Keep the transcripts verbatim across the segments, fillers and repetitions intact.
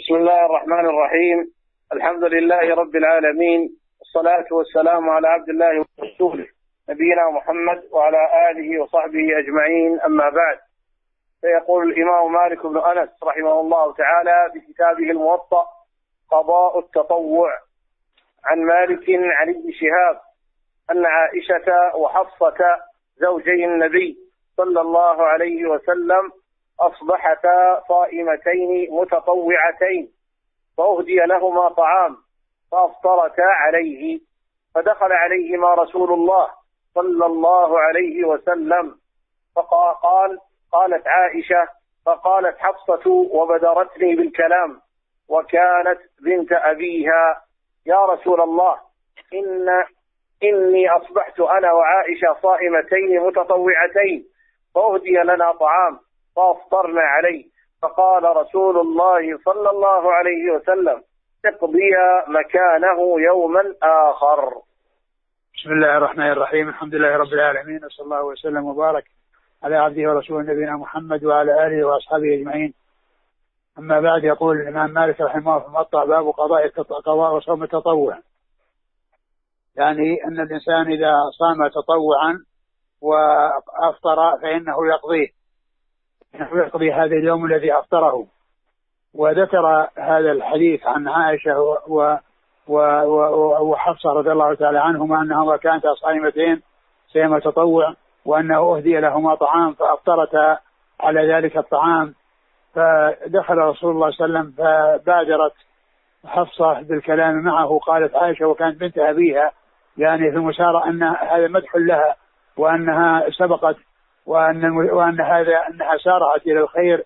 بسم الله الرحمن الرحيم. الحمد لله رب العالمين، والصلاة والسلام على عبد الله ورسوله نبينا محمد وعلى آله وصحبه أجمعين، أما بعد. فيقول الإمام مالك بن أنس رحمه الله تعالى بكتابه الموطأ قضاء التطوع عن مالك عن ابن شهاب أن عائشة وحفصة زوجي النبي صلى الله عليه وسلم أصبحتا صائمتين متطوعتين، فأهدي لهما طعام فأفطرتا عليه، فدخل عليهما رسول الله صلى الله عليه وسلم فقال قالت عائشة فقالت حفصة وبدرتني بالكلام وكانت بنت أبيها: يا رسول الله، إن إني أصبحت أنا وعائشة صائمتين متطوعتين، فأهدي لنا طعام فأفطرنا عليه. فقال رسول الله صلى الله عليه وسلم: اقضيا مكانه يوما آخر. بسم الله الرحمن الرحيم. الحمد لله رب العالمين، وصلى الله وسلم وبارك على عبده ورسوله نبينا محمد وعلى آله وأصحابه أجمعين، أما بعد. يقول الإمام مالك رحمه الله في الموطأ: باب قضاء قضاء وصوم التطوع، يعني أن الإنسان إذا صام تطوعا وأفطر فإنه يقضيه إنه يقضي هذا اليوم الذي أفطره. وذكر هذا الحديث عن عائشة و وحفصة رضي الله تعالى عنهما أنهما كانتا صائمتين صيام تطوع، وأنه أهدي لهما طعام فأفطرتا على ذلك الطعام. فدخل رسول الله صلى الله عليه وسلم فبادرت حفصة بالكلام معه. قالت عائشة وكانت بنت أبيها، يعني في المشارة أن هذا مدح لها وأنها سبقت وأن وأن هذا أنها سارعت إلى الخير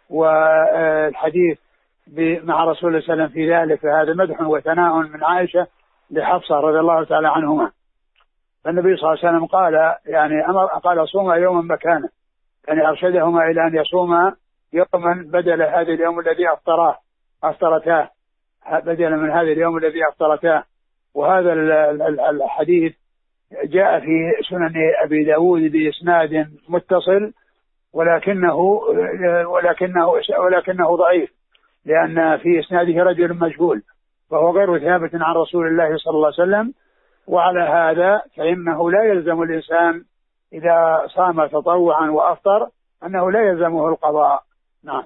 والحديث مع رسول الله صلى الله عليه وسلم في ذلك، فهذا مدح وثناء من عائشة لحفصة رضي الله تعالى عنهما. فالنبي صلى الله عليه وسلم قال يعني أمر قال صوما يوما مكانه، يعني أرشدهما إلى أن يصوما يوما بدل هذا اليوم الذي أفطراه أفطرتاه بدلا من هذا اليوم الذي أفطرتاه. وهذا الحديث جاء في سنن أبي داود بإسناد متصل، ولكنه ولكنه ولكنه ضعيف، لأن في إسناده رجل مجهول، فهو غير ثابت عن رسول الله صلى الله عليه وسلم. وعلى هذا فإنه لا يلزم الإنسان إذا صام تطوعا وأفطر أنه لا يلزمه القضاء. نعم.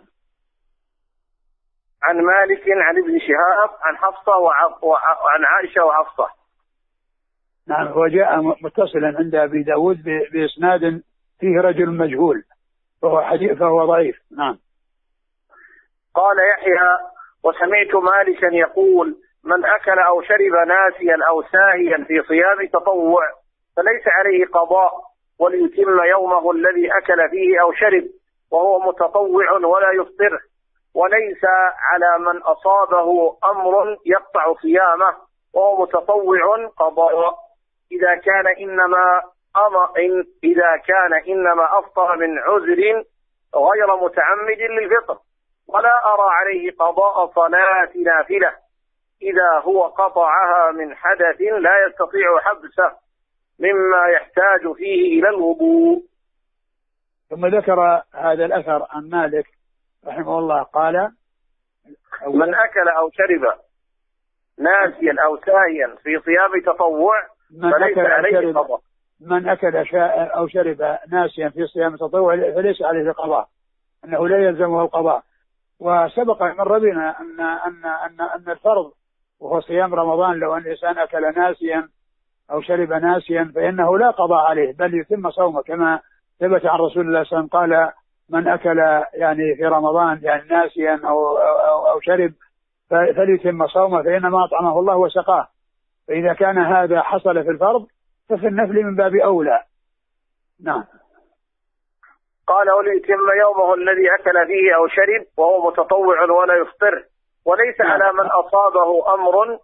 عن مالك عن ابن شهاب عن حفصة وعن عائشة وحفصة. نعم، هو جاء متصلا عند أبي داود بإسناد فيه رجل مجهول، فهو حديث فهو ضعيف. نعم. قال يحيى: وسمعت مالكا يقول: من أكل أو شرب ناسيا أو ساهيا في صيام تطوع فليس عليه قضاء، وليتم يومه الذي أكل فيه أو شرب وهو متطوع ولا يفطره، وليس على من أصابه أمر يقطع صيامه وهو متطوع قضاء، إذا كان إنما أمر إن إذا كان إنما أفطر من عذر غير متعمد للفطر، ولا أرى عليه قضاء صلاة نافلة إذا هو قطعها من حدث لا يستطيع حبسه مما يحتاج فيه إلى الوضوء. ثم ذكر هذا الأثر عن مالك رحمه الله قال: من أكل أو شرب ناسيا أو ساهيا في صيام تطوع فليس عليه قضاء. من أكل أو شرب ناسيا في صيام تطوع فليس عليه قضاء، أنه لا يلزمه القضاء. وسبق مر بنا أن أن أن أن الفرض وهو صيام رمضان لو أن الإنسان أكل ناسيا أو شرب ناسيا فإنه لا قضاء عليه، بل يتم صومه، كما ثبت عن رسول الله صلى الله عليه وسلم قال: من أكل يعني في رمضان يعني ناسيا أو أو, أو شرب فليتم صومه فإنما أطعمه الله وسقاه. فإذا كان هذا حصل في الفرض ففي النفل من باب أولى. نعم. قال: وليتم يومه الذي أكل فيه أو شرب وهو متطوع ولا يفطر، وليس نعم. على من أصابه أمر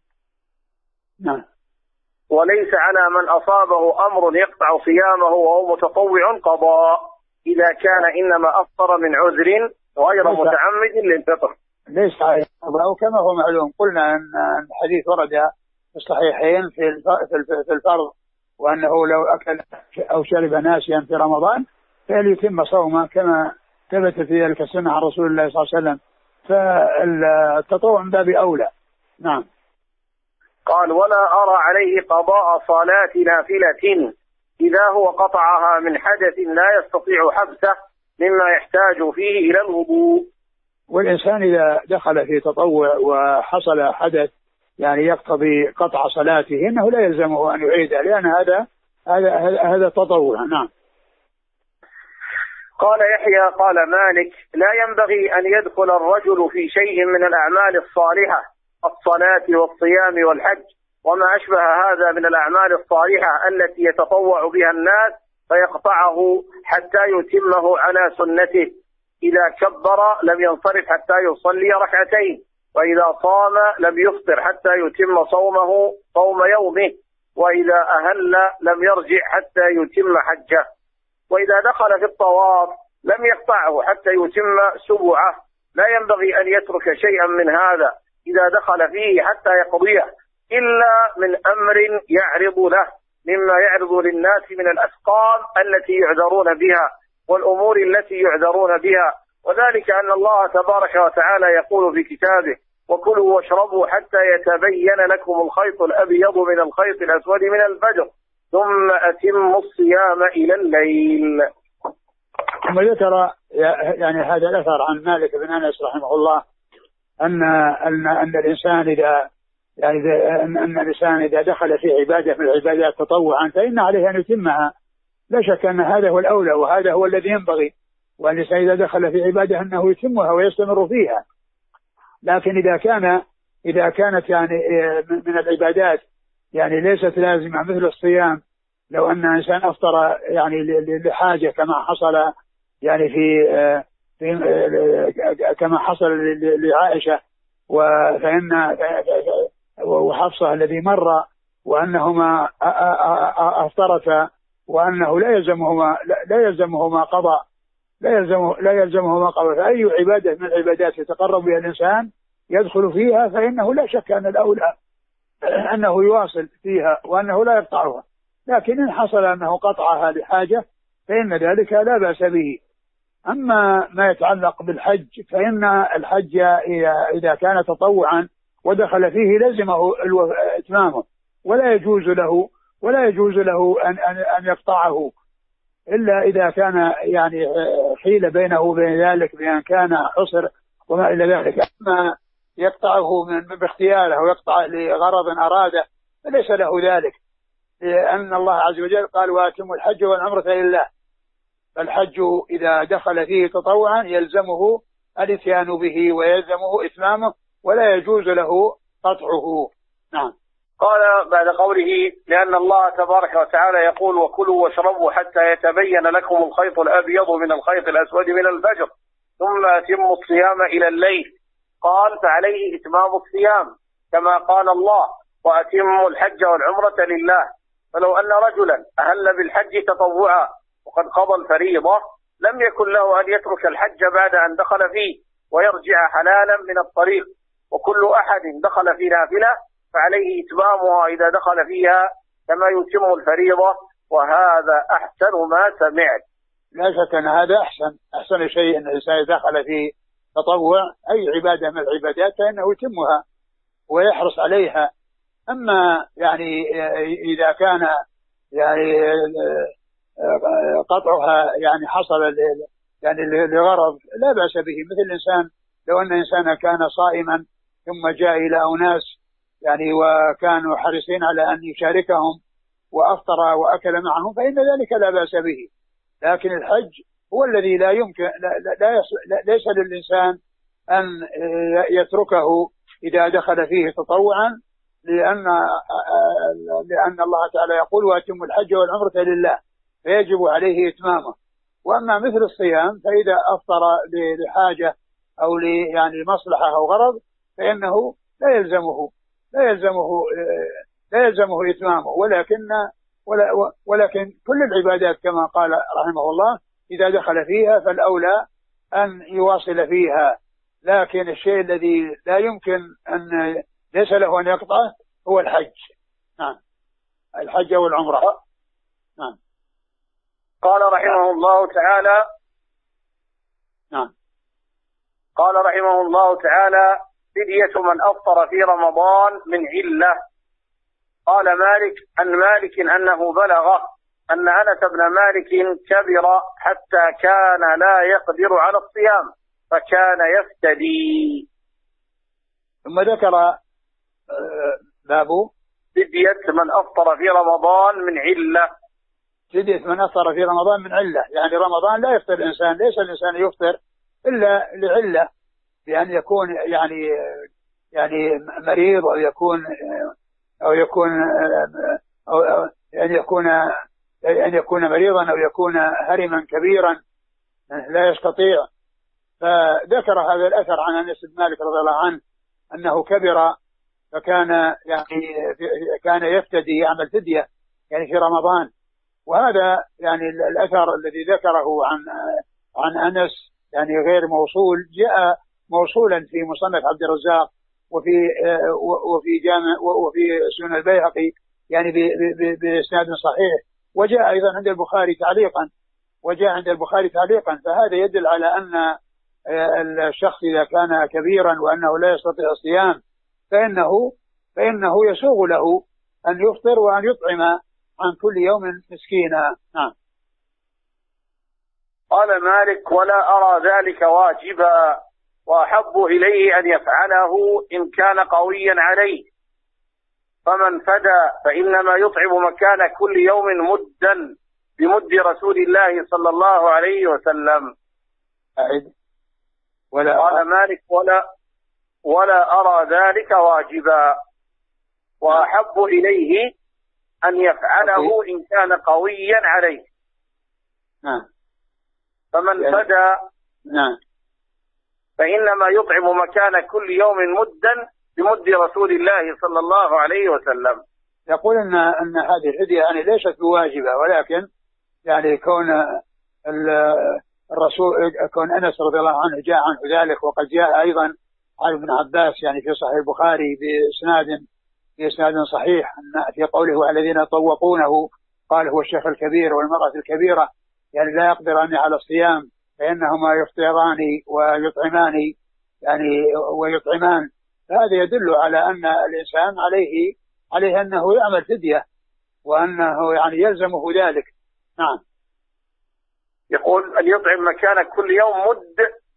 نعم وليس على من أصابه أمر يقطع صيامه وهو متطوع قضاء، إذا كان إنما أفطر من عذر غير متعمد للفطر. ليس عليه قضاء، كما هو معلوم. قلنا أن الحديث ورد في الصحيحين في الفرض، وأنه لو أكل أو شرب ناسيا في رمضان فليتم صومه، كما ثبت في ذلك السنة عن رسول الله صلى الله عليه وسلم. فالتطوع من باب أولى. نعم. قال ولا أرى عليه قضاء صلاة نافلة إذا هو قطعها من حدث لا يستطيع حبسه مما يحتاج فيه إلى الوضوء. والإنسان إذا دخل في تطوع وحصل حدث يعني يقتضي قطع صلاته إنه لا يلزمه أن يعيدها، لأن هذا هذا هذا تطوع. نعم. قال يحيى قال مالك لا ينبغي أن يدخل الرجل في شيء من الأعمال الصالحة الصلاة والصيام والحج وما أشبه هذا من الأعمال الصالحة التي يتطوع بها الناس فيقطعه حتى يتمه على سنته. إذا كبر لم ينصرف حتى يصلي ركعتين، وإذا صام لم يفطر حتى يتم صومه صوم يومه، وإذا أهل لم يرجع حتى يتم حجه، وإذا دخل في الطواف لم يقطعه حتى يتم سبعه. لا ينبغي أن يترك شيئا من هذا إذا دخل فيه حتى يقضيه إلا من أمر يعرض له مما يعرض للناس من الأسقام التي يعذرون بها والأمور التي يعذرون بها، وذلك أن الله تبارك وتعالى يقول في كتابه وكلوا واشربوا حتى يتبين لكم الخيط الأبيض من الخيط الأسود من الفجر ثم أتموا الصيام إلى الليل. ثم ذكر يعني هذا الأثر عن مالك بن أنس رحمه الله أن أن أن الإنسان إذا يعني أن أن الإنسان إذا دخل في عبادة من العبادات تطوعا فإن عليه أن يتمها. لا شك أن هذا هو الأولى وهذا هو الذي ينبغي، والإنسان إذا دخل في عبادة أنه يتمها ويستمر فيها. لكن إذا كان إذا كانت يعني من العبادات يعني ليست لازمة مثل الصيام، لو أن إنسان أفطر يعني لحاجة كما حصل يعني في في كما حصل لعائشة وفإن وحفصة الذي مر وأنهما أفطرتا وأنه لا يلزمهما لا يلزمهما قضاء لا يلزمه لا يلزمهما قضاء. فأي عبادة من العبادات يتقرب بها الإنسان يدخل فيها فإنه لا شك أن الأولى أنه يواصل فيها وأنه لا يقطعها. لكن إن حصل أنه قطعها لحاجة فإن ذلك لا بأس به. أما ما يتعلق بالحج فإن الحج إذا كان تطوعا ودخل فيه لزمه إتمامه ولا يجوز له ولا يجوز له أن أن أن يقطعه إلا إذا كان يعني حيل بينه وبين ذلك بأن كان حصر وما إلى ذلك. أما يقطعه من باختياره ويقطع لغرض أراده فليس له ذلك، لأن الله عز وجل قال وأتموا الحج والعمرة لله. فالحج إذا دخل فيه تطوعا يلزمه الاتيان به ويلزمه إتمامه ولا يجوز له قطعه. نعم. قال بعد قوله لأن الله تبارك وتعالى يقول وكلوا واشربوا حتى يتبين لكم الخيط الأبيض من الخيط الأسود من الفجر ثم أتموا الصيام إلى الليل، قال فعليه إتمام الصيام كما قال الله وأتموا الحج والعمرة لله. فلو أن رجلا أهل بالحج تطوعا وقد قضى الفريضة لم يكن له أن يترك الحج بعد أن دخل فيه ويرجع حلالا من الطريق، وكل أحد دخل في نافلة فعليه إتمامها إذا دخل فيها كما يتم الفريضة، وهذا أحسن ما سمعت. لا شك أن هذا أحسن أحسن شيء أن الإنسان دخل في تطوع أي عبادة من العبادات فإنه يتمها ويحرص عليها. أما يعني إذا كان يعني قطعها يعني حصل يعني لغرض لا بأس به، مثل الإنسان لو أن إنسانا كان صائما ثم جاء إلى أناس يعني وكانوا حريصين على أن يشاركهم وأفطر وأكل معهم فإن ذلك لا بأس به. لكن الحج هو الذي لا يمكن لا لا لا ليس للإنسان أن يتركه إذا دخل فيه تطوعا، لأن لأن الله تعالى يقول وأتموا الحج والعمرة لله فيجب عليه إتمامه. وأما مثل الصيام فإذا أفطر لحاجة أو يعني مصلحة أو غرض فإنه لا يلزمه لا يلزمه لا يلزمه إتمامه، ولكن ولكن كل العبادات كما قال رحمه الله إذا دخل فيها فالأولى أن يواصل فيها. لكن الشيء الذي لا يمكن أن ليس له أن يقطعه هو الحج. نعم، الحج والعمرة. نعم. قال رحمه الله تعالى نعم قال رحمه الله تعالى: فدية من أفطر في رمضان من علة. قال مالك عن مالك أنه بلغه أن أنس بن مالك كبر حتى كان لا يقدر على الصيام فكان يفتدي. ثم ذكر باب فدية من أفطر في رمضان من علة. فدية من أفطر في رمضان من علة، يعني رمضان لا يفطر الإنسان، ليس الإنسان يفطر إلا لعلة، بأن يكون يعني يعني مريض أو يكون أو يكون أو أن يكون أن يكون مريضا أو يكون هرما كبيرا لا يستطيع. فذكر هذا الأثر عن أنس بن مالك رضي الله عنه أنه كبر فكان يعني كان يفتدي يعمل فدية يعني في رمضان. وهذا يعني الأثر الذي ذكره عن عن أنس يعني غير موصول، جاء موصولا في مصنف عبد الرزاق وفي وفي جامع وفي سنن البيهقي يعني بإسناد صحيح، وجاء أيضا عند البخاري تعليقا وجاء عند البخاري تعليقا. فهذا يدل على أن الشخص إذا كان كبيرا وأنه لا يستطيع الصيام فإنه فإنه يسوغ له أن يفطر وأن يطعم عن كل يوم مسكينا. نعم. قال مالك: ولا أرى ذلك واجبا، وأحب إليه أن يفعله إن كان قويا عليه، فمن فدى فإنما يطعم مكان كل يوم مدا بمد رسول الله صلى الله عليه وسلم. أعد. ولا قال مالك: ولا ولا أرى ذلك واجبا، وأحب إليه أن يفعله إن كان قويا عليه. نعم. فمن فدى نعم فإنما يطعم مكان كل يوم مدا بمد رسول الله صلى الله عليه وسلم. يقول أن أن هذه الفدية يعني ليست بواجبة، ولكن يعني كون الرسول كون أنس رضي الله عنه جاء عنه ذلك، وقد جاء أيضا عن ابن عباس يعني في صحيح البخاري بإسناد بإسناد صحيح أن في قوله: الذين طوقونه قال هو الشيخ الكبير والمرأة الكبيرة، يعني لا يقدران على الصيام فإنهما يفطران ويطعمان يعني ويطعمان. فهذا يدل على أن الإنسان عليه عليه أنه يعمل فدية وأنه يعني يلزمه ذلك. نعم. يقول أن يطعم مكان كل يوم مد.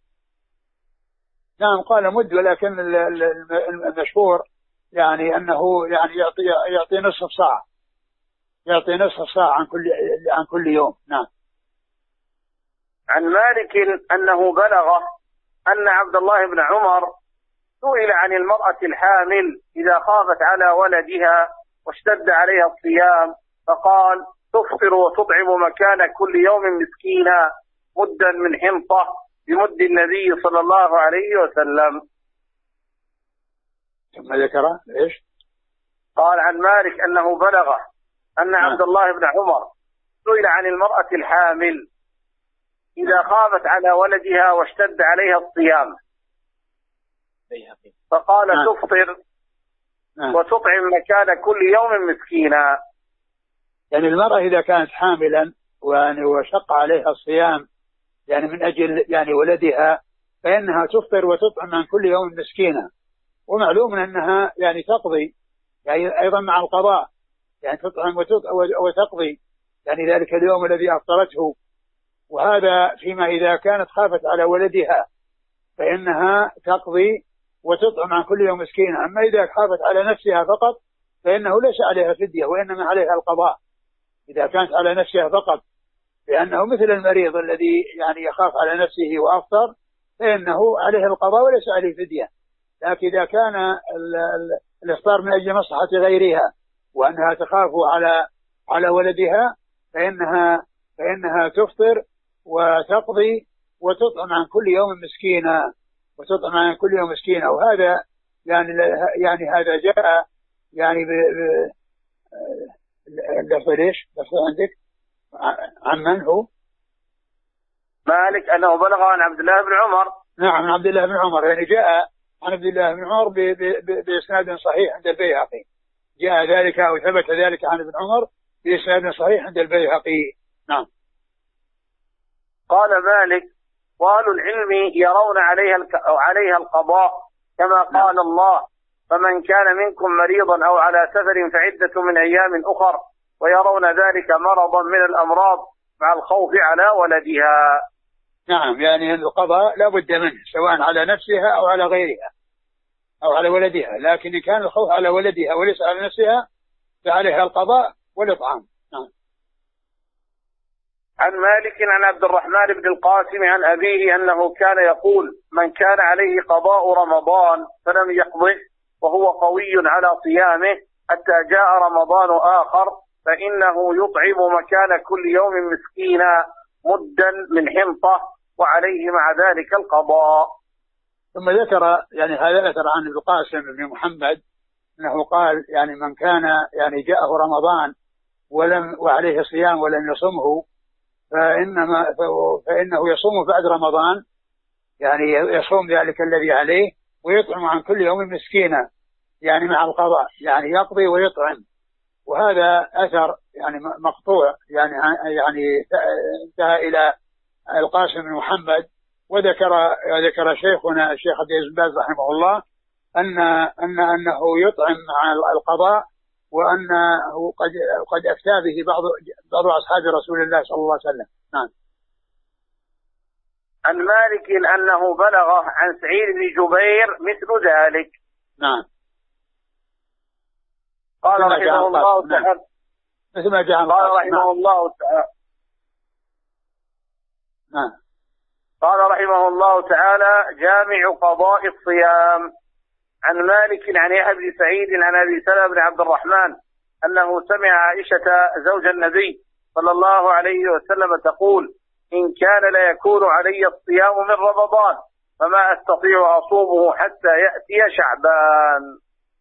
نعم قال مد، ولكن المشهور يعني أنه يعني يعطي يعطي نصف ساعة يعطي نصف ساعة عن كل عن كل يوم. نعم. عن مالك أنه بلغه أن عبد الله بن عمر سئل عن المرأة الحامل إذا خافت على ولدها واشتد عليها الصيام، فقال: تفطر وتطعم مكان كل يوم مسكينا مدا من حنطة بمد النبي صلى الله عليه وسلم. ثم ذكر إيش؟ قال عن مالك أنه بلغه أن عبد الله بن عمر سئل عن المرأة الحامل إذا خافت على ولدها واشتد عليها الصيام، فقال: تفطر وتطعم مكان كل يوم مسكينا. يعني المرأة إذا كانت حاملا وشق عليها الصيام يعني من أجل يعني ولدها فإنها تفطر وتطعم عن كل يوم مسكينا. ومعلوم أنها يعني تقضي يعني أيضا مع القضاء، يعني تطعم وتقضي يعني ذلك اليوم الذي أفطرته. وهذا فيما إذا كانت خافت على ولدها فإنها تقضي وتطعم عن كل يوم مسكينا. أما إذا خافت على نفسها فقط فإنه ليس عليها فدية وإنما عليها القضاء إذا كانت على نفسها فقط، لأنه مثل المريض الذي يعني يخاف على نفسه وأفطر فإنه عليه القضاء وليس عليه فدية. لكن إذا كان الإفطار من أجل مصلحة غيرها وأنها تخاف على على ولدها فإنها فإنها تفطر وتقضي وتطعم عن كل يوم مسكينا وتطعم عن كل يوم مسكينا. وهذا يعني يعني هذا جاء يعني ب اللفظ ليش لفظ عندك عن من هو؟ مالك أنه بلغ عن عبد الله بن عمر. نعم عن عبد الله بن عمر، يعني جاء عن عبد الله بن عمر بإسناد صحيح عند البيهقي، جاء ذلك أو ثبت ذلك عن ابن عمر بإسناد صحيح عند البيهقي. نعم. قال مالك: وأهل العلم يرون عليها عليها القضاء كما قال الله: فمن كان منكم مريضا أو على سفر فعدة من أيام أخر، ويرون ذلك مرضا من الأمراض مع الخوف على ولدها. نعم، يعني القضاء لا بد منه سواء على نفسها أو على غيرها أو على ولدها، لكن إن كان الخوف على ولدها وليس على نفسها فعليها القضاء والإطعام. نعم. عن مالك عن عبد الرحمن بن القاسم عن أبيه أنه كان يقول: من كان عليه قضاء رمضان فلم يقضه وهو قوي على صيامه حتى جاء رمضان آخر فإنه يطعم مكان كل يوم مسكينا مدا من حنطة وعليه مع ذلك القضاء. ثم ذكر يعني هذا أثر عن القاسم بن محمد أنه قال: يعني من كان يعني جاءه رمضان ولم وعليه صيام ولم يصمه فإنما فإنه يصوم بعد رمضان، يعني يصوم ذلك الذي عليه ويطعم عن كل يوم مسكينا، يعني مع القضاء، يعني يقضي ويطعم. وهذا أثر يعني مقطوع، يعني يعني انتهى إلى القاسم بن محمد. وذكر ذكر شيخنا الشيخ عبد العزيز بن باز رحمه الله أن أن أنه يطعم مع القضاء، وأنه قد قد أفتى به بعض بعض أصحاب رسول الله صلى الله عليه وسلم. نعم. عن مالك أنه بلغه عن سعيد بن جبير مثل ذلك. نعم. قال رحمه الله تعالى مثل ما جاء قال رحمه الله تعالى نعم. قال رحمه الله تعالى: جامع قضاء الصيام. عن مالك عن يحيى بن سعيد عن أبي سلمة بن عبد الرحمن أنه سمع عائشة زوج النبي صلى الله عليه وسلم تقول: إن كان لا يكون علي الصيام من رمضان فما أستطيع أصومه حتى يأتي شعبان.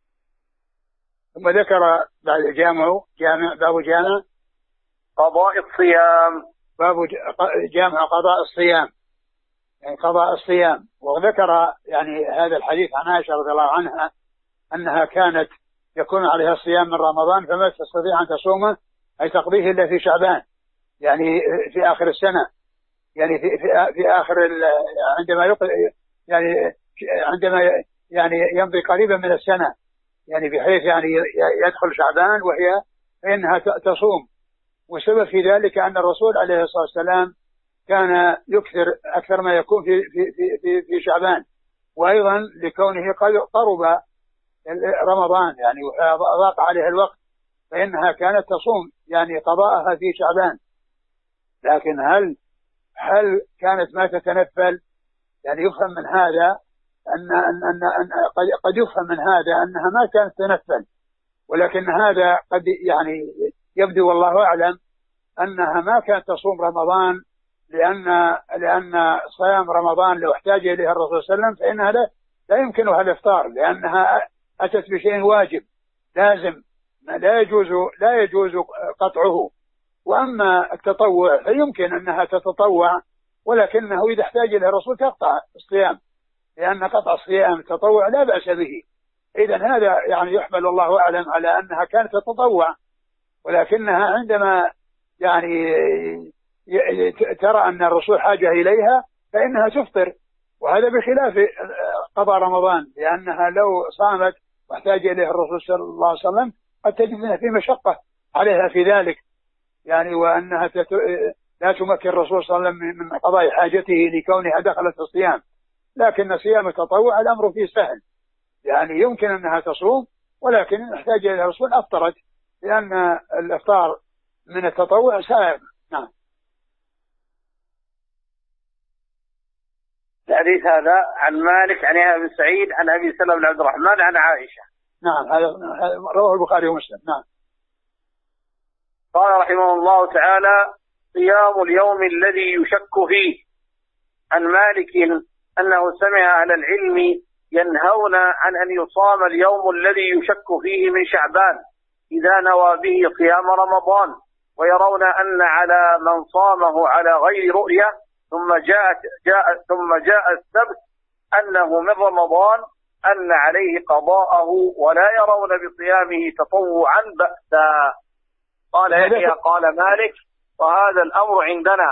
ثم ذكر بعد جامع جامع باب جامع قضاء الصيام، باب جامع قضاء الصيام، يعني قضاء الصيام. وذكر يعني هذا الحديث عن عائشة رضي الله عنها أنها كانت يكون عليها الصيام من رمضان فما تستطيع أن تصومه أي تقضيه إلا في شعبان، يعني في آخر السنة، يعني في في, في آخر عندما يقضي يعني عندما يعني يمضي قريبا من السنة، يعني بحيث يعني يدخل شعبان وهي فإنها تصوم. والسبب في ذلك أن الرسول عليه الصلاة والسلام كان يكثر أكثر ما يكون في في في في شعبان، وأيضا لكونه قرب رمضان يعني ضاق عليها الوقت فإنها كانت تصوم يعني قضاءها في شعبان. لكن هل هل كانت ما تتنفل؟ يعني يفهم من هذا أن أن أن, أن قد, قد يفهم من هذا أنها ما كانت تتنفل، ولكن هذا قد يعني يبدو والله أعلم أنها ما كانت تصوم رمضان، لأن لأن صيام رمضان لو احتاج إليها الرسول صلى الله عليه وسلم فإنها لا, لا يمكنها الإفطار، لأنها أتت بشيء واجب لازم لا يجوز لا يجوز قطعه. وأما التطوع فيمكن أنها تتطوع، ولكنه إذا احتاج إلى الرسول تقطع الصيام، لأن قطع الصيام التطوع لا بأس به. إذن هذا يعني يحمل الله أعلم على أنها كانت تتطوع، ولكنها عندما يعني ترى أن الرسول حاجة إليها فإنها تفطر، وهذا بخلاف قضاء رمضان، لأنها لو صامت واحتاج إليها الرسول صلى الله عليه وسلم قد تجد في مشقة عليها في ذلك، يعني وأنها تت... لا تمكن الرسول صلى الله عليه وسلم من قضاء حاجته لكونها دخلت الصيام. لكن صيام التطوع الأمر فيه سهل، يعني يمكن أنها تصوم، ولكن إن احتاج إلى الرسول أفطرت، لأن الإفطار من التطوع سائغ. نعم. الحديث هذا عن مالك عن أبي سعيد عن أبي سلمة بن عبد الرحمن عن عائشة. نعم، هذا رواه البخاري ومسلم. نعم. قال رحمه الله تعالى: صيام اليوم الذي يشك فيه. عن مالك أنه سمع أهل العلم ينهون عن أن يصام اليوم الذي يشك فيه من شعبان إذا نوى به صيام رمضان، ويرون أن على من صامه على غير رؤية ثم جاءت جاء ثم جاء السبت أنه من رمضان أن عليه قضاءه، ولا يرون بصيامه تطوعا بأسا. قال يحيى قال مالك: وهذا الأمر عندنا،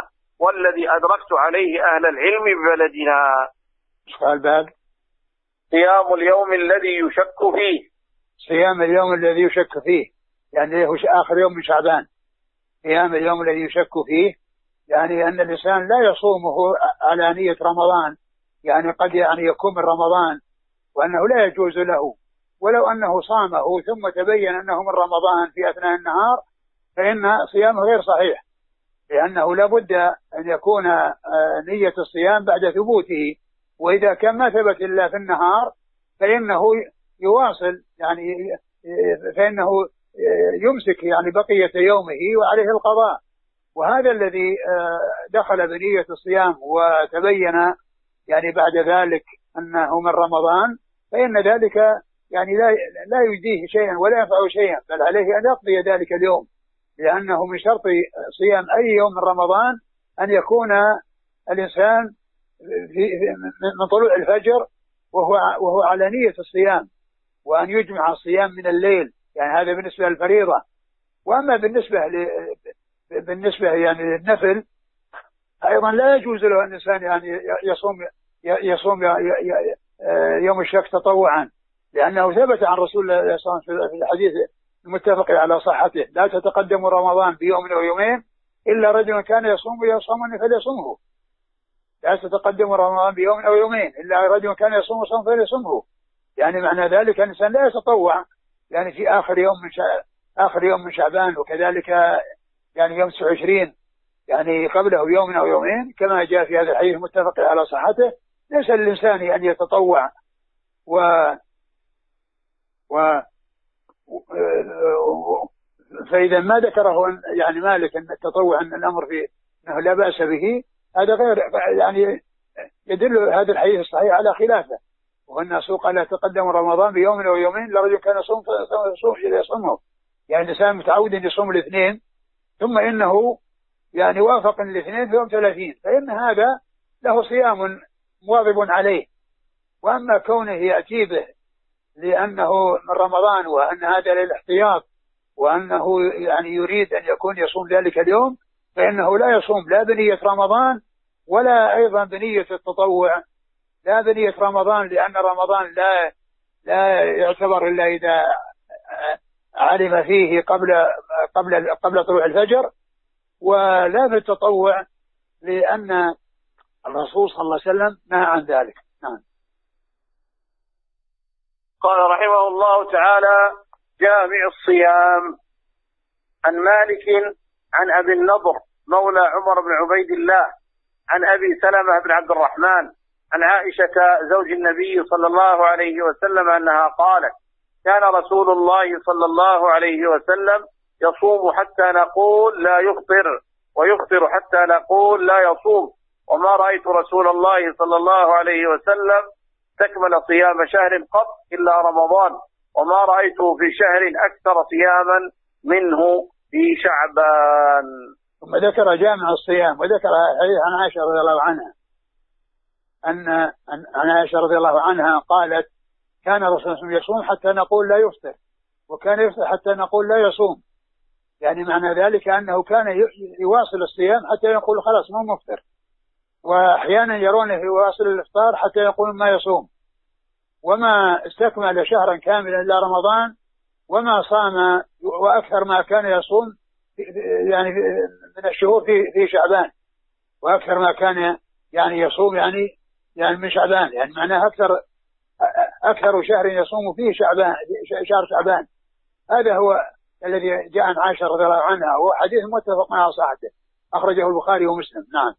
والذي أدركت عليه أهل العلم ببلدنا. قال باب صيام اليوم الذي يشك فيه. صيام اليوم الذي يشك فيه يعني هو آخر يوم من شعبان. صيام اليوم الذي يشك فيه يعني أن الإنسان لا يصومه على نية رمضان، يعني قد يعني يكون من رمضان وأنه لا يجوز له، ولو أنه صامه ثم تبين أنه من رمضان في أثناء النهار فإن صيامه غير صحيح، لأنه لا بد أن يكون نية الصيام بعد ثبوته، وإذا كان ما ثبت إلا في النهار فإنه يواصل، يعني فإنه يمسك يعني بقية يومه وعليه القضاء. وهذا الذي دخل بنية الصيام وتبين يعني بعد ذلك أنه من رمضان فإن ذلك يعني لا لا يجديه شيئا ولا ينفعه شيئا، بل عليه أن يقضي ذلك اليوم، لأنه من شرط صيام أي يوم من رمضان أن يكون الإنسان في من طلوع الفجر وهو وهو على نية الصيام، وأن يجمع الصيام من الليل، يعني هذا بالنسبة للفريضة. وأما بالنسبة ل... بالنسبة يعني للنفل أيضا لا يجوز له أن الإنسان يعني يصوم يصوم يوم الشك تطوعا، لأنه ثبت عن رسول الله صلى الله عليه وسلم في الحديث المتفق على صحته: لا تتقدم رمضان بيوم أو يومين إلا رجل كان يصوم ويصوم فليصومه. لا تتقدم رمضان بيوم أو يومين إلا رجل كان يصوم ويصوم فليصومه. يعني معنى ذلك أن الإنسان لا يتطوع يعني في آخر يوم من شع... آخر يوم من شعبان، وكذلك يعني يوم تسعة وعشرين يعني قبله يوم أو يومين كما جاء في هذا الحديث المتفق على صحته. ليس للإنسان أن يتطوع و و فإذا ما ذكره يعني مالك أن التطوع أن الأمر في أنه لا بأس به، هذا غير يعني يدل هذا الحديث الصحيح على خلافه، وأن سوق لا تقدم رمضان بيوم أو يومين لرجل كان يصوم يصومه. يعني الإنسان متعود أن يصوم الاثنين ثم إنه يعني وافق الاثنين في يوم ثلاثين، فإن هذا له صيام مواظب عليه. وأما كونه يأتي به لأنه من رمضان وأن هذا للاحتياط وأنه يعني يريد أن يكون يصوم ذلك اليوم، فإنه لا يصوم لا بنية رمضان ولا أيضا بنية التطوع. لا بنية رمضان لأن رمضان لا لا يعتبر إلا إذا علم فيه قبل قبل قبل طلوع الفجر، ولا في التطوع لأن الرسول صلى الله عليه وسلم نهى عن ذلك. نعم. قال رحمه الله تعالى: جامع الصيام. عن مالك عن أبي النضر مولى عمر بن عبيد الله عن أبي سلمة بن عبد الرحمن عن عائشة زوج النبي صلى الله عليه وسلم أنها قالت: كان رسول الله صلى الله عليه وسلم يصوم حتى نقول لا يفطر، ويفطر حتى نقول لا يصوم، وما رأيت رسول الله صلى الله عليه وسلم تكمل صيام شهر قط إلا رمضان، وما رأيته في شهر أكثر صياما منه في شعبان. ثم ذكر جامع الصيام وذكر حديث عن عائشة رضي الله عنها أن عن عائشة رضي الله عنها قالت: كان الرسول صلى الله عليه وسلم يصوم حتى نقول لا يفطر، وكان يفطر حتى نقول لا يصوم. يعني معنى ذلك أنه كان يواصل الصيام حتى يقول خلاص ما مفطر، وأحيانا يرونه يواصل الإفطار حتى يقول ما يصوم. وما استكمل شهرا كاملا إلا رمضان، وما صام وأكثر ما كان يصوم يعني من الشهور في في شعبان، وأكثر ما كان يعني يصوم يعني يعني من شعبان، يعني معناه أكثر أكثر شهر يصوم فيه شعبان شهر شعبان. هذا هو الذي جاء عن عائشة رضي الله عنها، وهو حديث متفق على صحته أخرجه البخاري ومسلم. نعم.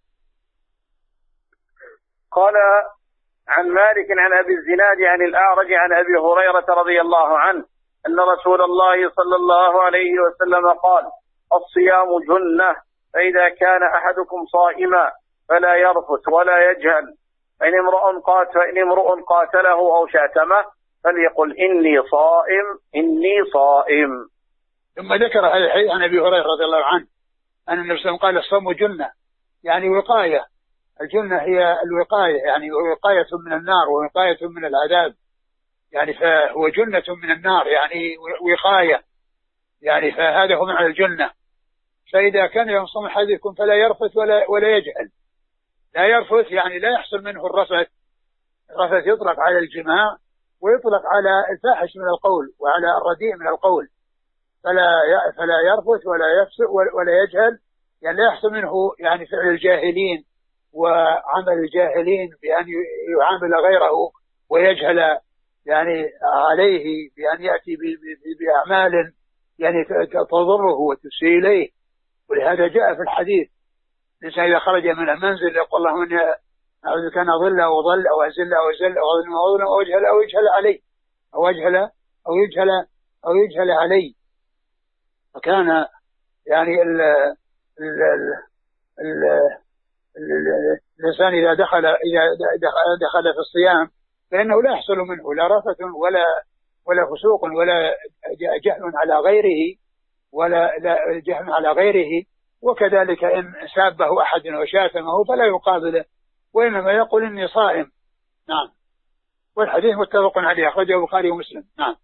قال عن مالك عن أبي الزناد عن الأعرج عن أبي هريرة رضي الله عنه أن رسول الله صلى الله عليه وسلم قال: الصيام جنة، فإذا كان أحدكم صائما فلا يرفث ولا يجهل، فإن امرؤ قاتل فإن امرؤ قاتله أو شاتمه فليقل إني صائم إني صائم. ثم ذكر هذا الحديث عن أبي هريرة رضي الله عنه أن النبي صلى الله عليه وسلم قال: الصوم جنة، يعني وقاية. الجنة هي الوقاية، يعني وقاية من النار ووقاية من العذاب، يعني فهو جنة من النار يعني وقاية، يعني فهذا هو معنى الجنة. فإذا كان يصوم أحدكم فلا يرفث ولا, ولا يجهل. لا يرفث يعني لا يحصل منه الرفث. الرفث يطلق على الجماع ويطلق على الفاحش من القول وعلى الرديء من القول. فلا فلا يرفث ولا يفسق ولا يجهل، يعني لا يحصل منه يعني فعل الجاهلين وعمل الجاهلين بأن يعامل غيره ويجهل يعني عليه بأن يأتي بأعمال يعني تضره وتسيء إليه. ولهذا جاء في الحديث الإنسان إذا خرج من المنزل يقول اللهم إني أعوذ بك أن أضل أو أضل أو أزل أو أزل أو أظلم أو أظلم أو يجهل أو يجهل علي أو يجهل أو يجهل أو يجهل علي. فكان يعني ال ال ال ال الإنسان إذا دخل إذا دخل في الصيام فإنه لا يحصل منه لا رفث ولا ولا فسوق ولا جهل على غيره ولا لا جهل على غيره. وكذلك إن سابه أحد وشاتمه فلا يقابله وإنما يقول إني صائم. نعم. والحديث متفق عليه أخرجه البخاري ومسلم. نعم.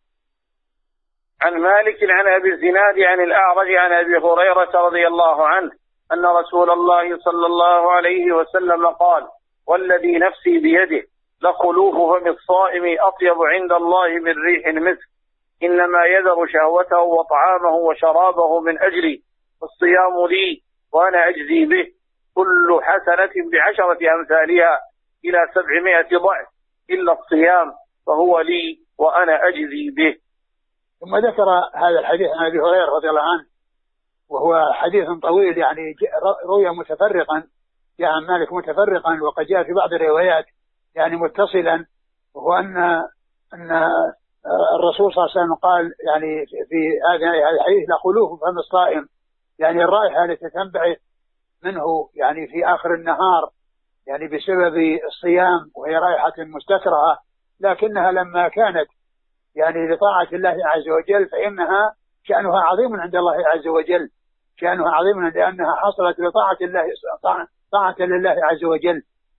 عن مالك عن أبي الزناد عن الأعرج عن أبي هريرة رضي الله عنه أن رسول الله صلى الله عليه وسلم قال والذي نفسي بيده لخلوف فم الصائم أطيب عند الله من ريح المسك إنما يذر شهوته وطعامه وشرابه من أجلي والصيام لي وأنا أجزي به كل حسنة بعشرة أمثالها إلى سبعمائة ضعف إلا الصيام فهو لي وأنا أجزي به. ثم ذكر هذا الحديث عن أبي هريرة رضي الله عنه وهو حديث طويل يعني روي متفرقا جاء عن مالك متفرقا وقد جاء في بعض الروايات يعني متصلا، وهو أن أن الرسول صلى الله عليه وسلم قال يعني في هذا الحديث لخلوف فم الصائم يعني الرائحة التي تنبعث منه يعني في آخر النهار يعني بسبب الصيام وهي رائحة مستكرهة، لكنها لما كانت يعني لطاعة الله عز وجل فإنها شأنها عظيم عند الله عز وجل، شأنها عظيم لأنها حصلت لطاعة الله طاعة لله عز وجل.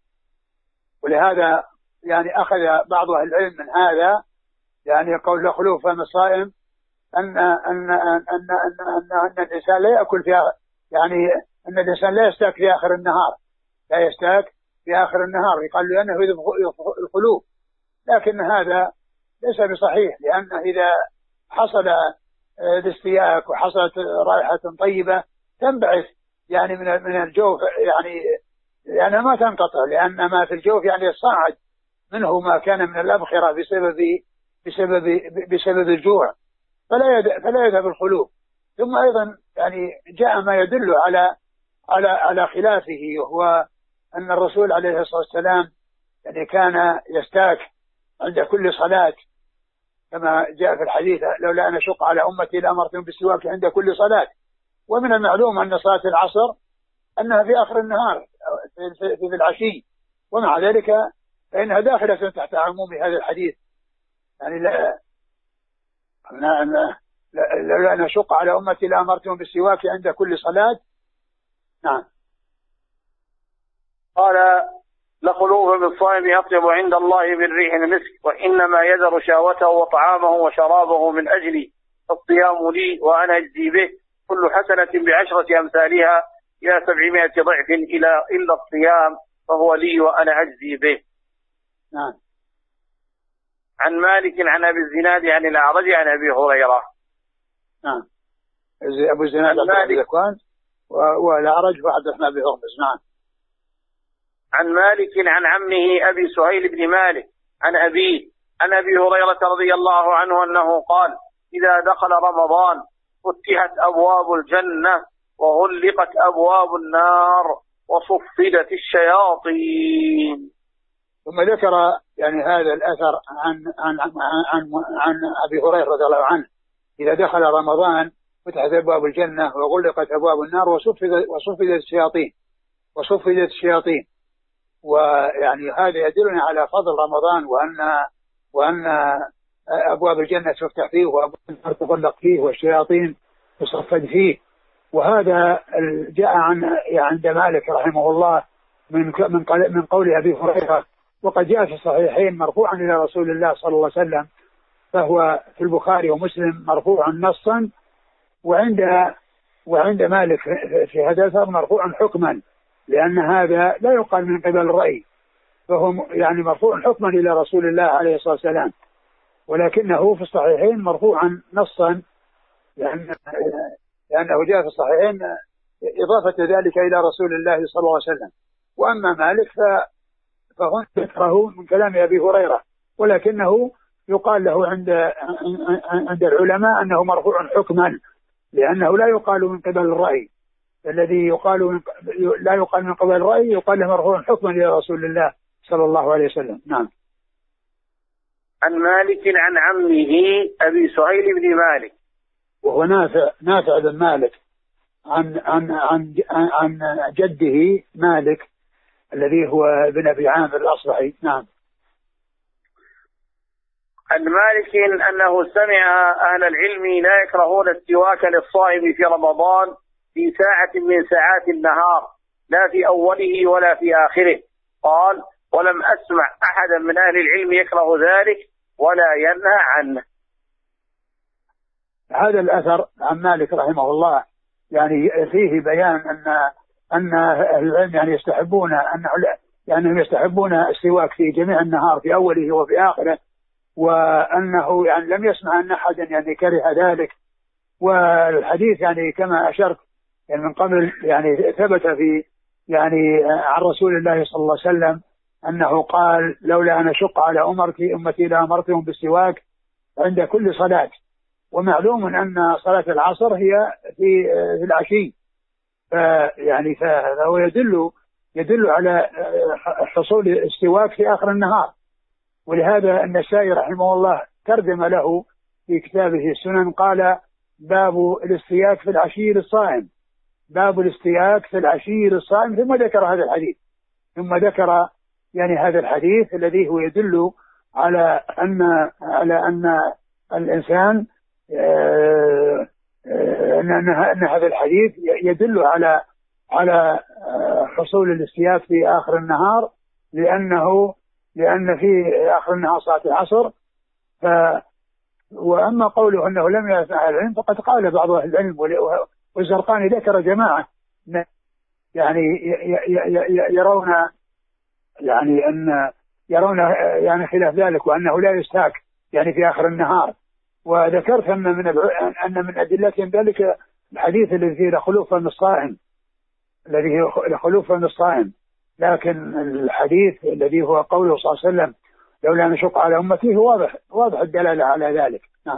ولهذا يعني أخذ بعض أهل العلم من هذا يعني قول خلوف فم الصائم أن أن أن أن أن أن الإنسان لا يأكل في يعني أن الإنسان لا يستاك في آخر النهار، لا يستاك في آخر النهار يقال له أنه الخلوف، لكن هذا ليس بصحيح، لأن إذا حصل الاستياك وحصلت رائحة طيبة تنبعث يعني من من الجوف يعني لأنها ما تنقطع، لأن ما في الجوف يعني يصعد منه ما كان من الأبخرة بسبب بسبب بسبب الجوع، فلا فلا يذهب الخلوف. ثم أيضا يعني جاء ما يدل على على على خلافه، وهو أن الرسول عليه الصلاة والسلام يعني كان يستاك عند كل صلاة كما جاء في الحديث لولا أن أشق على أمتي لأمرتهم بالسواك عند كل صلاة. ومن المعلوم أن صلاة العصر أنها في آخر النهار في, في العشي، ومع ذلك فإنها داخلة تحت عموم هذا الحديث يعني لا لولا أن أشق على أمتي لأمرتهم بالسواك عند كل صلاة. نعم. قال لخلوف بالصائم أطيب عند الله من ريح المسك وإنما يذر شهوته وطعامه وشرابه من أجلي الصيام لي وأنا أجزي به كل حسنة بعشرة أمثالها إلى سبعمائة ضعف إلى إلا الصيام فهو لي وأنا أجزي به. نعم. عن مالك عن أبي الزناد عن الأعرج عن أبي هريرة. نعم. أبو الزناد مالك والأعرج وعبد الرحمن بن هرمز. نعم. عن مالك عن عمه أبي سهيل بن مالك عن أبيه عن أبي هريرة رضي الله عنه أنه قال إذا دخل رمضان فتحت أبواب الجنة وغلقت أبواب النار وصفدت الشياطين. ثم ذكر يعني هذا الأثر عن عن عن عن, عن أبي هريرة رضي الله عنه إذا دخل رمضان فتحت أبواب الجنة وغلقت أبواب النار وصفدت وصفدت الشياطين وصفدت الشياطين. ويعني هذا يدلنا على فضل رمضان وأن وأن أبواب الجنة تفتح فيه وأبواب النار تغلق فيه والشياطين تصفد فيه. وهذا جاء عن عند مالك رحمه الله من من من قول أبي هريرة، وقد جاء في الصحيحين مرفوعا إلى رسول الله صلى الله عليه وسلم، فهو في البخاري ومسلم مرفوعا نصا، وعند وعند مالك في هذا الأثر مرفوعا حكما، لأن هذا لا يقال من قبل الرأي، فهو يعني مرفوع حكما إلى رسول الله عليه الصلاة والسلام، ولكنه في الصحيحين مرفوعا نصا، لأن لأنه جاء في الصحيحين إضافة ذلك إلى رسول الله صلى الله عليه وسلم. وأما مالك فهو ذكره من كلام أبي هريرة، ولكنه يقال له عند عند العلماء أنه مرفوع حكما، لأنه لا يقال من قبل الرأي، الذي يقال من لا يقال من قبل الرأي يقال له مرفوع حكما إلى رسول الله صلى الله عليه وسلم. نعم. عن مالك عن عمه أبي سهيل بن مالك، وهو نافع نافع بن مالك عن عن عن عن جده مالك الذي هو ابن أبي عامر الأصبحي. نعم. عن مالك أنه سمع أهل العلم لا يكرهون السواك للصائم في رمضان في ساعة من ساعات النهار، لا في أوله ولا في آخره. قال: ولم أسمع أحدا من أهل العلم يكره ذلك ولا ينهى عنه. هذا الأثر عن مالك رحمه الله يعني فيه بيان أن أن أهل العلم يعني يستحبون أنه يعني يستحبون السواك في جميع النهار في أوله وفي آخره، وأنه يعني لم يسمع أن أحدا يعني كره ذلك. والحديث يعني كما أشرت يعني من قبل يعني ثبت في يعني عن رسول الله صلى الله عليه وسلم أنه قال: لولا أن أشق على أمتي أمتي لأمرتهم بالسواك عند كل صلاة. ومعلوم أن صلاة العصر هي في في العشي، فيعني فهو يدل يدل على حصول السواك في آخر النهار. ولهذا النسائي رحمه الله ترجم له في كتابه السنن، قال: باب الاستياك في العشي للصائم، باب الاستياك في العشي للصائم، ثم ذكر هذا الحديث ثم ذكر يعني هذا الحديث الذي هو يدل على أن على أن الإنسان أن أن هذا الحديث يدل على على حصول الاستياك في آخر النهار، لأنه لأن في آخر النهار صلاة العصر. ف وأما قوله أنه لم يسمع العلم فقد قال بعض أهل العلم، والزرقاني ذكر جماعة يعني يرون يعني أن يرون يعني خلاف ذلك، وأنه لا يستاك يعني في آخر النهار. وذكرت أن من أن من أدلتهم ذلك الحديث الذي فيه لخلوف فم الصائم، الذي هو لخلوف فم الصائم. لكن الحديث الذي هو قوله صلى الله عليه وسلم: لولا نشق على أمتي، هو واضح واضح الدلالة على ذلك. نعم.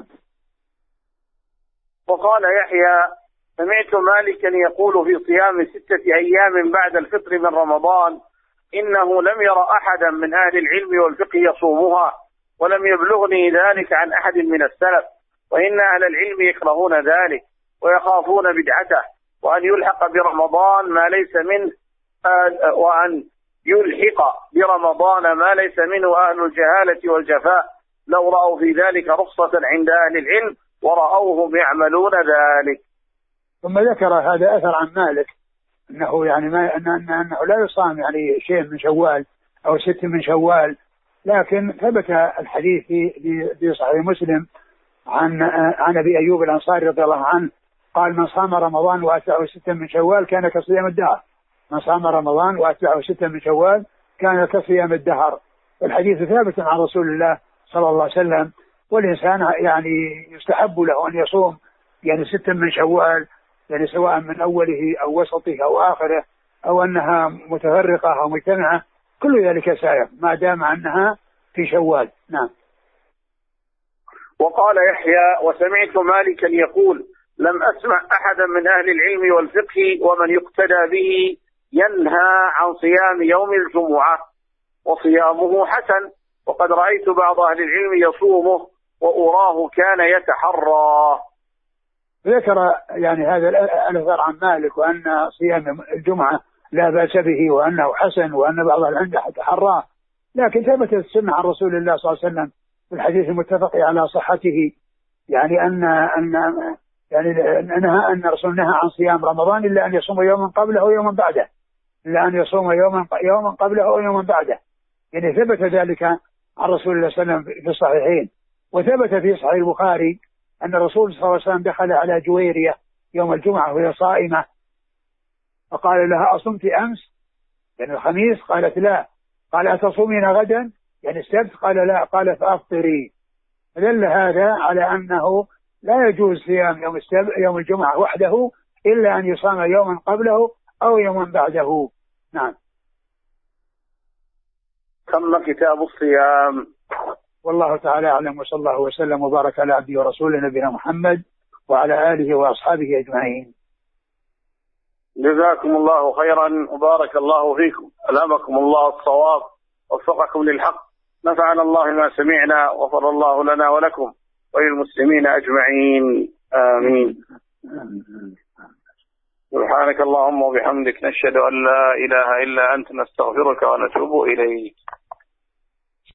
وقال يحيى: سمعت مالكا يقول في صيام ستة أيام بعد الفطر من رمضان إنه لم ير أحدا من أهل العلم والفقه يصومها، ولم يبلغني ذلك عن أحد من السلف، وإن أهل العلم يكرهون ذلك ويخافون بدعته، وأن يلحق برمضان ما ليس منه وأن يلحق برمضان ما ليس منه أهل الجهالة والجفاء، لو رأوا في ذلك رخصة عند أهل العلم ورأوهم يعملون ذلك. ثم ذكر هذا أثر عن مالك أنه يعني ما أنه, أنه لا يصام يعني شيء من شوال أو ست من شوال، لكن ثبت الحديث في في صحيح مسلم عن عن أبي أيوب الأنصاري رضي الله عنه قال: من صام رمضان وأتبعه ستة من شوال كان كصيام الدهر. من صام رمضان وأتبعه ستة من شوال كان كصيام الدهر. الحديث ثابت عن رسول الله صلى الله عليه وسلم، والإنسان يعني يستحب له أن يصوم يعني ستة من شوال، يعني سواء من أوله أو وسطه أو آخره، أو أنها متفرقة أو مجتمعة، كل ذلك سائر ما دام أنها في شوال. نعم. وقال يحيى: وسمعت مالكا يقول: لم أسمع أحدا من أهل العلم والفقه ومن يقتدى به ينهى عن صيام يوم الجمعة، وصيامه حسن، وقد رأيت بعض أهل العلم يصومه وأراه كان يتحرى. ذكر يعني هذا الأثر عن مالك، وأن صيام الجمعة لا بأس به، وأنه حسن، وأن بعض العلم يتحراه. لكن ثبتت السنة عن رسول الله صلى الله عليه وسلم في الحديث المتفق على صحته، يعني أن أن يعني أنها أن رسول نهى عن صيام رمضان إلا أن يصوم يوما قبله أو يوما بعده، إلا أن يصوم يوما يوما قبله أو يوما بعده. يعني ثبت ذلك عن رسول الله صلى الله عليه وسلم في الصحيحين. وثبت في صحيح البخاري أن الرسول صلى الله عليه وسلم دخل على جويرية يوم الجمعة وهي صائمة، فقال لها أصمت أمس يعني الخميس؟ قالت لا. قال أتصومين غدا يعني السبت؟ قال لا. قال فأفطري. فدل هذا على أنه لا يجوز صيام يوم السبت يوم الجمعة وحده إلا أن يصام يوما قبله أو يوما بعده. نعم. تم كتاب الصيام. والله تعالى أعلم، وصلى الله وسلم وبارك على عبده ورسوله نبينا محمد وعلى آله وأصحابه أجمعين. جزاكم الله خيرا وبارك الله فيكم، ألهمكم الله الصواب، وفقكم للحق، نفعنا الله ما سمعنا، وغفر الله لنا ولكم وللمسلمين أجمعين، آمين. سبحانك اللهم وبحمدك، نشهد أن لا إله إلا أنت، نستغفرك ونتوب إليك.